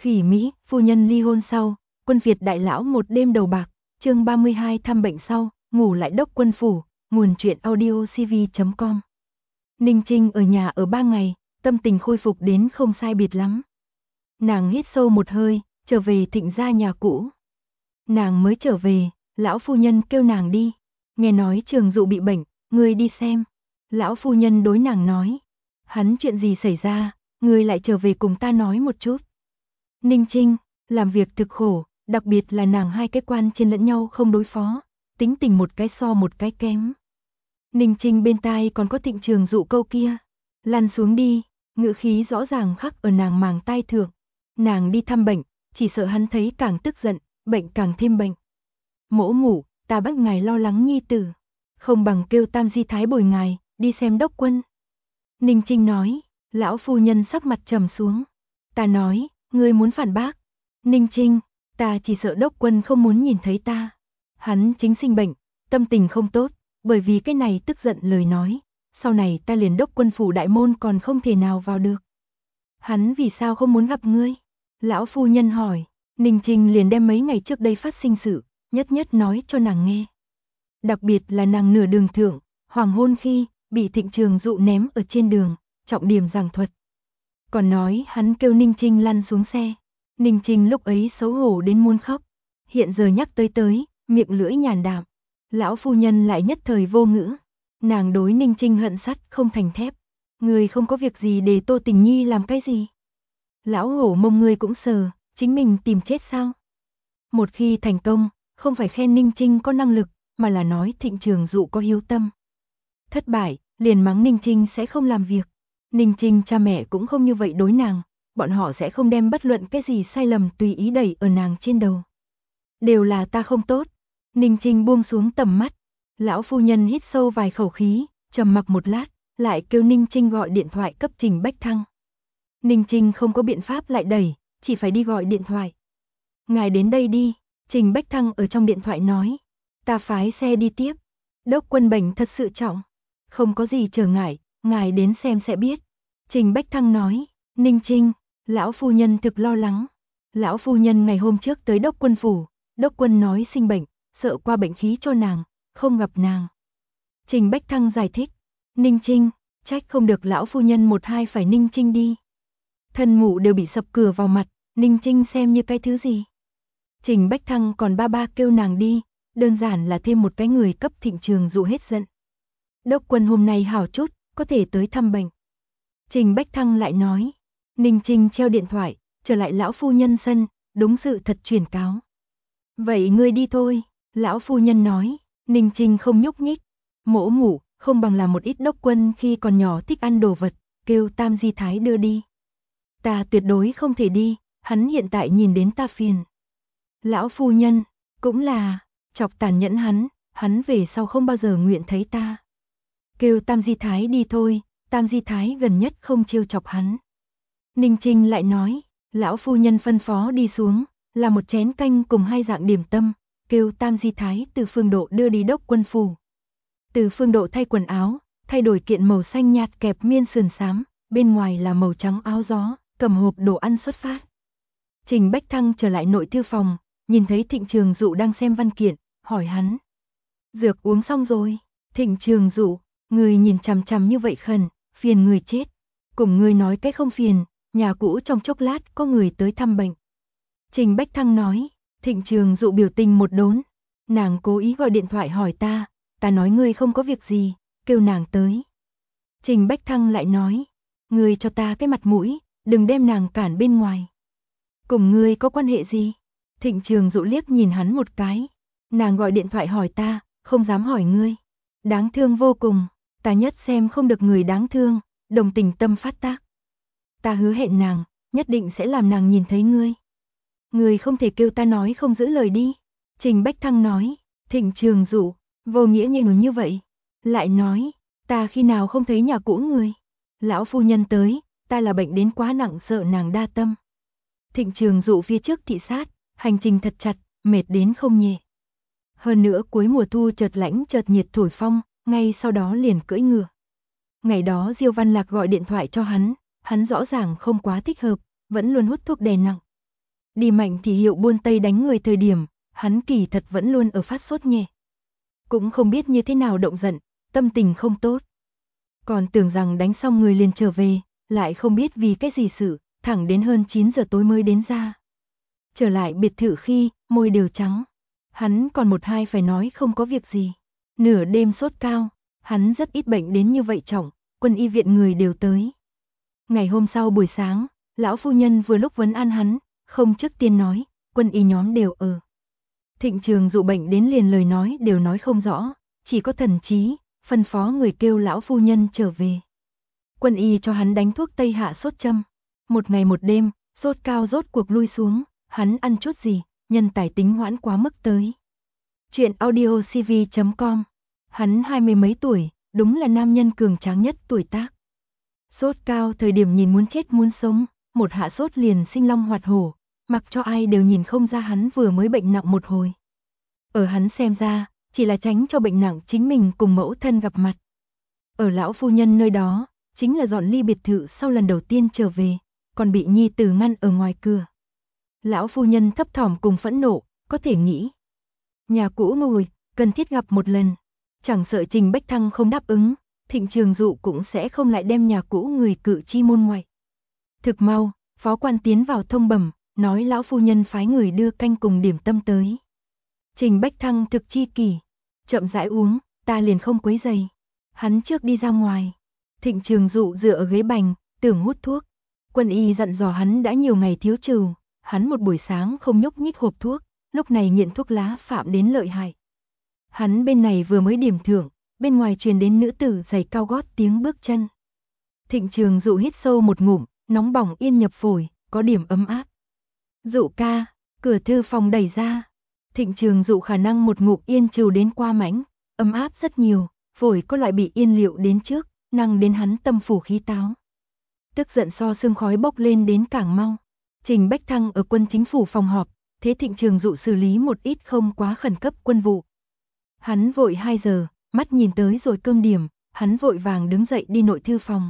Khỉ Mỹ, phu nhân ly hôn sau, quân Việt đại lão một đêm đầu bạc, chương 32 thăm bệnh sau, ngủ lại Đốc Quân phủ, nguồn truyện audio cv.com. Ninh Trinh ở nhà ở 3 ngày, tâm tình khôi phục đến không sai biệt lắm. Nàng hít sâu một hơi, trở về Thịnh gia nhà cũ. Nàng mới trở về, lão phu nhân kêu nàng đi. Nghe nói Trường Dụ bị bệnh, ngươi đi xem. Lão phu nhân đối nàng nói. Hắn chuyện gì xảy ra, ngươi lại trở về cùng ta nói một chút. Ninh Trinh, làm việc thực khổ, đặc biệt là nàng hai cái quan trên lẫn nhau không đối phó, tính tình một cái so một cái kém. Ninh Trinh bên tai còn có Thịnh Trường Dụ câu kia. Lăn xuống đi, ngữ khí rõ ràng khắc ở nàng màng tai thượng. Nàng đi thăm bệnh, chỉ sợ hắn thấy càng tức giận, bệnh càng thêm bệnh. Mỗ mụ, ta bắt ngài lo lắng nhi tử. Không bằng kêu Tam Di Thái bồi ngài, đi xem Đốc Quân. Ninh Trinh nói, lão phu nhân sắc mặt trầm xuống. Ta nói, ngươi muốn phản bác. Ninh Trinh, ta chỉ sợ Đốc Quân không muốn nhìn thấy ta. Hắn chính sinh bệnh, tâm tình không tốt, bởi vì cái này tức giận lời nói. Sau này ta liền Đốc Quân phủ đại môn còn không thể nào vào được. Hắn vì sao không muốn gặp ngươi? Lão phu nhân hỏi. Ninh Trinh liền đem mấy ngày trước đây phát sinh sự, nhất nhất nói cho nàng nghe. Đặc biệt là nàng nửa đường thượng, hoàng hôn khi, bị Thịnh Trường Dụ ném ở trên đường, trọng điểm giảng thuật. Còn nói hắn kêu Ninh Trinh lăn xuống xe. Ninh Trinh lúc ấy xấu hổ đến muốn khóc. Hiện giờ nhắc tới, miệng lưỡi nhàn đạm. Lão phu nhân lại nhất thời vô ngữ. Nàng đối Ninh Trinh hận sắt không thành thép. Người không có việc gì để Tô Tình Nhi làm cái gì. Lão hổ mông ngươi cũng sờ, chính mình tìm chết sao? Một khi thành công, không phải khen Ninh Trinh có năng lực, mà là nói Thịnh Trường Dụ có hiếu tâm. Thất bại, liền mắng Ninh Trinh sẽ không làm việc. Ninh Trinh cha mẹ cũng không như vậy đối nàng, bọn họ sẽ không đem bất luận cái gì sai lầm tùy ý đẩy ở nàng trên đầu. Đều là ta không tốt. Ninh Trinh buông xuống tầm mắt. Lão phu nhân hít sâu vài khẩu khí, trầm mặc một lát, lại kêu Ninh Trinh gọi điện thoại cấp Trình Bách Thăng. Ninh Trinh không có biện pháp lại đẩy, chỉ phải đi gọi điện thoại. Ngài đến đây đi, Trình Bách Thăng ở trong điện thoại nói. Ta phái xe đi tiếp. Đốc Quân bệnh thật sự trọng. Không có gì trở ngại, ngài đến xem sẽ biết. Trình Bách Thăng nói. Ninh Trinh, lão phu nhân thực lo lắng. Lão phu nhân ngày hôm trước tới Đốc Quân phủ. Đốc Quân nói sinh bệnh, sợ qua bệnh khí cho nàng, không gặp nàng. Trình Bách Thăng giải thích. Ninh Trinh, trách không được lão phu nhân một hai phải Ninh Trinh đi. Thân mụ đều bị sập cửa vào mặt, Ninh Trinh xem như cái thứ gì. Trình Bách Thăng còn ba kêu nàng đi, đơn giản là thêm một cái người cấp Thịnh Trường Dụ hết giận. Đốc Quân hôm nay hảo chút, có thể tới thăm bệnh. Trình Bách Thăng lại nói. Ninh Trinh treo điện thoại, trở lại lão phu nhân sân, đúng sự thật truyền cáo. Vậy ngươi đi thôi, lão phu nhân nói. Ninh Trinh không nhúc nhích. Mỗ mụ, không bằng làm một ít Đốc Quân khi còn nhỏ thích ăn đồ vật, kêu Tam Di Thái đưa đi. Ta tuyệt đối không thể đi, hắn hiện tại nhìn đến ta phiền. Lão phu nhân, cũng là, chọc tàn nhẫn hắn về sau không bao giờ nguyện thấy ta. Kêu Tam Di Thái đi thôi, Tam Di Thái gần nhất không trêu chọc hắn. Ninh Trinh lại nói, lão phu nhân phân phó đi xuống, là một chén canh cùng 2 dạng điểm tâm, kêu Tam Di Thái từ Phương Độ đưa đi Đốc Quân phủ. Từ Phương Độ thay quần áo, thay đổi kiện màu xanh nhạt kẹp miên sườn xám, bên ngoài là màu trắng áo gió, cầm hộp đồ ăn xuất phát. Trình Bách Thăng trở lại nội thư phòng, nhìn thấy Thịnh Trường Dụ đang xem văn kiện, hỏi hắn. Dược uống xong rồi. Thịnh Trường Dụ, người nhìn chằm chằm như vậy khẩn, phiền người chết. Cùng người nói cái không phiền, nhà cũ trong chốc lát có người tới thăm bệnh. Trình Bách Thăng nói. Thịnh Trường Dụ biểu tình một đốn. Nàng cố ý gọi điện thoại hỏi ta nói ngươi không có việc gì, kêu nàng tới. Trình Bách Thăng lại nói. Ngươi cho ta cái mặt mũi, đừng đem nàng cản bên ngoài. Cùng ngươi có quan hệ gì? Thịnh Trường Dụ liếc nhìn hắn một cái. Nàng gọi điện thoại hỏi ta, không dám hỏi ngươi. Đáng thương vô cùng, ta nhất xem không được người đáng thương, đồng tình tâm phát tác. Ta hứa hẹn nàng, nhất định sẽ làm nàng nhìn thấy ngươi. Ngươi không thể kêu ta nói không giữ lời đi. Trình Bách Thăng nói. Thịnh Trường Dụ, vô nghĩa như vậy. Lại nói, ta khi nào không thấy nhà cũ người. Lão phu nhân tới, ta là bệnh đến quá nặng sợ nàng đa tâm. Thịnh Trường Dụ phía trước thị sát, hành trình thật chặt, mệt đến không nhẹ. Hơn nữa cuối mùa thu chợt lạnh chợt nhiệt thổi phong, ngay sau đó liền cưỡi ngựa. Ngày đó Diêu Văn Lạc gọi điện thoại cho hắn rõ ràng không quá thích hợp, vẫn luôn hút thuốc đè nặng. Đi mạnh thì hiệu buôn Tây đánh người thời điểm, hắn kỳ thật vẫn luôn ở phát sốt nhẹ. Cũng không biết như thế nào động giận, tâm tình không tốt. Còn tưởng rằng đánh xong người liền trở về, lại không biết vì cái gì sự, thẳng đến hơn 9 giờ tối mới đến ra. Trở lại biệt thự khi, môi đều trắng. Hắn còn một hai phải nói không có việc gì. Nửa đêm sốt cao, hắn rất ít bệnh đến như vậy trọng, quân y viện người đều tới. Ngày hôm sau buổi sáng, lão phu nhân vừa lúc vấn an hắn, không trước tiên nói, quân y nhóm đều ở. Thịnh Trường Dụ bệnh đến liền lời nói đều nói không rõ, chỉ có thần trí, phân phó người kêu lão phu nhân trở về. Quân y cho hắn đánh thuốc tây hạ sốt châm. Một ngày một đêm, sốt cao rốt cuộc lui xuống, hắn ăn chút gì, nhân tài tính hoãn quá mức tới. Chuyện audiocv.com. Hắn 20 mấy tuổi, đúng là nam nhân cường tráng nhất tuổi tác. Sốt cao thời điểm nhìn muốn chết muốn sống, một hạ sốt liền sinh long hoạt hổ, mặc cho ai đều nhìn không ra hắn vừa mới bệnh nặng một hồi. Ở hắn xem ra, chỉ là tránh cho bệnh nặng chính mình cùng mẫu thân gặp mặt. Ở lão phu nhân nơi đó, chính là dọn ly biệt thự sau lần đầu tiên trở về, còn bị nhi tử ngăn ở ngoài cửa. Lão phu nhân thấp thỏm cùng phẫn nộ, có thể nghĩ. Nhà cũ mùi, cần thiết gặp một lần. Chẳng sợ Trình Bách Thăng không đáp ứng, Thịnh Trường Dụ cũng sẽ không lại đem nhà cũ người cự chi môn ngoại. Thực mau, phó quan tiến vào thông bẩm, nói lão phu nhân phái người đưa canh cùng điểm tâm tới. Trình Bách Thăng thực chi kỷ, chậm rãi uống, ta liền không quấy rầy. Hắn trước đi ra ngoài. Thịnh Trường Dụ dựa ở ghế bành, tưởng hút thuốc. Quân y dặn dò hắn đã nhiều ngày thiếu trừ, hắn một buổi sáng không nhúc nhích hộp thuốc, lúc này nghiện thuốc lá phạm đến lợi hại. Hắn bên này vừa mới điểm thưởng, bên ngoài truyền đến nữ tử giày cao gót tiếng bước chân. Thịnh Trường Dụ hít sâu một ngụm, nóng bỏng yên nhập phổi, có điểm ấm áp. Dụ ca, cửa thư phòng đẩy ra. Thịnh Trường Dụ khả năng một ngụm yên trừ đến qua mãnh, ấm áp rất nhiều, phổi có loại bị yên liệu đến trước, năng đến hắn tâm phủ khí táo. Tức giận so sương khói bốc lên đến càng mau. Trình Bách Thăng ở quân chính phủ phòng họp, thế Thịnh Trường Dụ xử lý một ít không quá khẩn cấp quân vụ. Hắn vội 2 giờ, mắt nhìn tới rồi cơm điểm, hắn vội vàng đứng dậy đi nội thư phòng.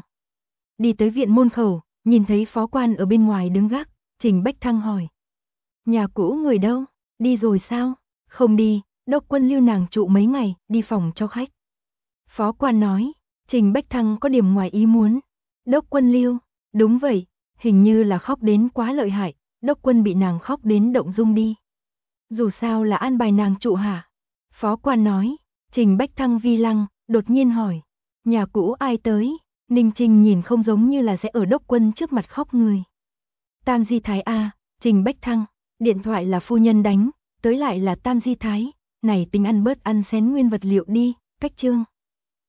Đi tới viện môn khẩu, nhìn thấy phó quan ở bên ngoài đứng gác, Trình Bách Thăng hỏi. Nhà cũ người đâu, đi rồi sao? Không đi, đốc quân lưu nàng trụ mấy ngày, đi phòng cho khách. Phó quan nói, Trình Bách Thăng có điểm ngoài ý muốn. Đốc quân lưu, đúng vậy, hình như là khóc đến quá lợi hại, đốc quân bị nàng khóc đến động dung đi. Dù sao là an bài nàng trụ hả? Phó quan nói, Trình Bách Thăng vi lăng, đột nhiên hỏi, nhà cũ ai tới? Ninh Trinh nhìn không giống như là sẽ ở đốc quân trước mặt khóc người. Tam Di Thái A, Trình Bách Thăng, điện thoại là phu nhân đánh, tới lại là Tam Di Thái, này tính ăn bớt ăn xén nguyên vật liệu đi, cách chương.